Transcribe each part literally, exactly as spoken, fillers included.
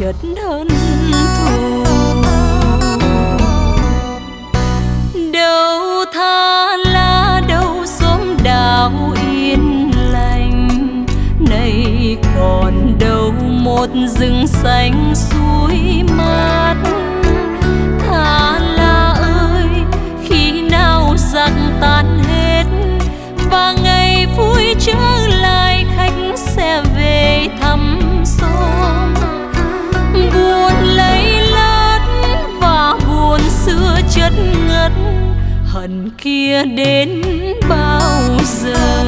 chất hơn thù. Đâu tha lá đâu xóm đảo yên lành, nay còn đâu một rừng xanh suối mát. Thà là ơi, khi nào giặc tan hết và ngày vui trở lại, khách sẽ về thăm xóm. Buồn lấy lát và buồn xưa chất ngất, hận kia đến bao giờ.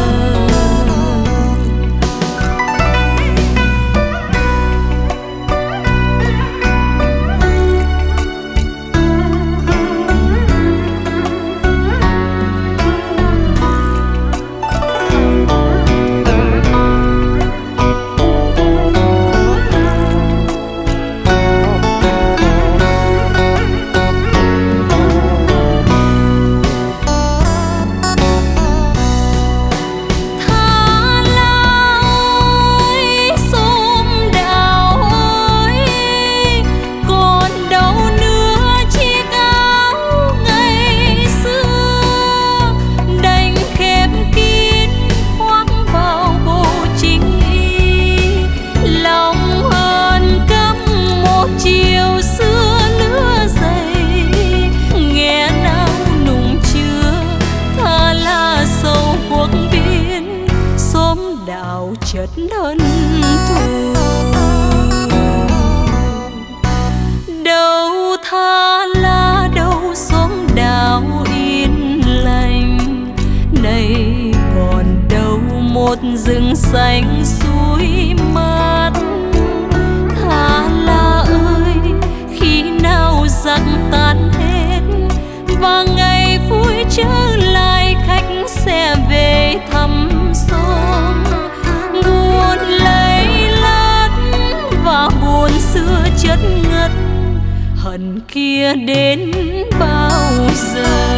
Chất hơn thù. Đâu tha lá đâu xóm đảo yên lành, nay còn đâu một rừng xanh suối mát. Thà là ơi, khi nào giặc tan hết và ngày vui trở lại, khách sẽ về thăm xóm. Buồn lấy lát và buồn xưa chất ngất, hận kia đến bao giờ.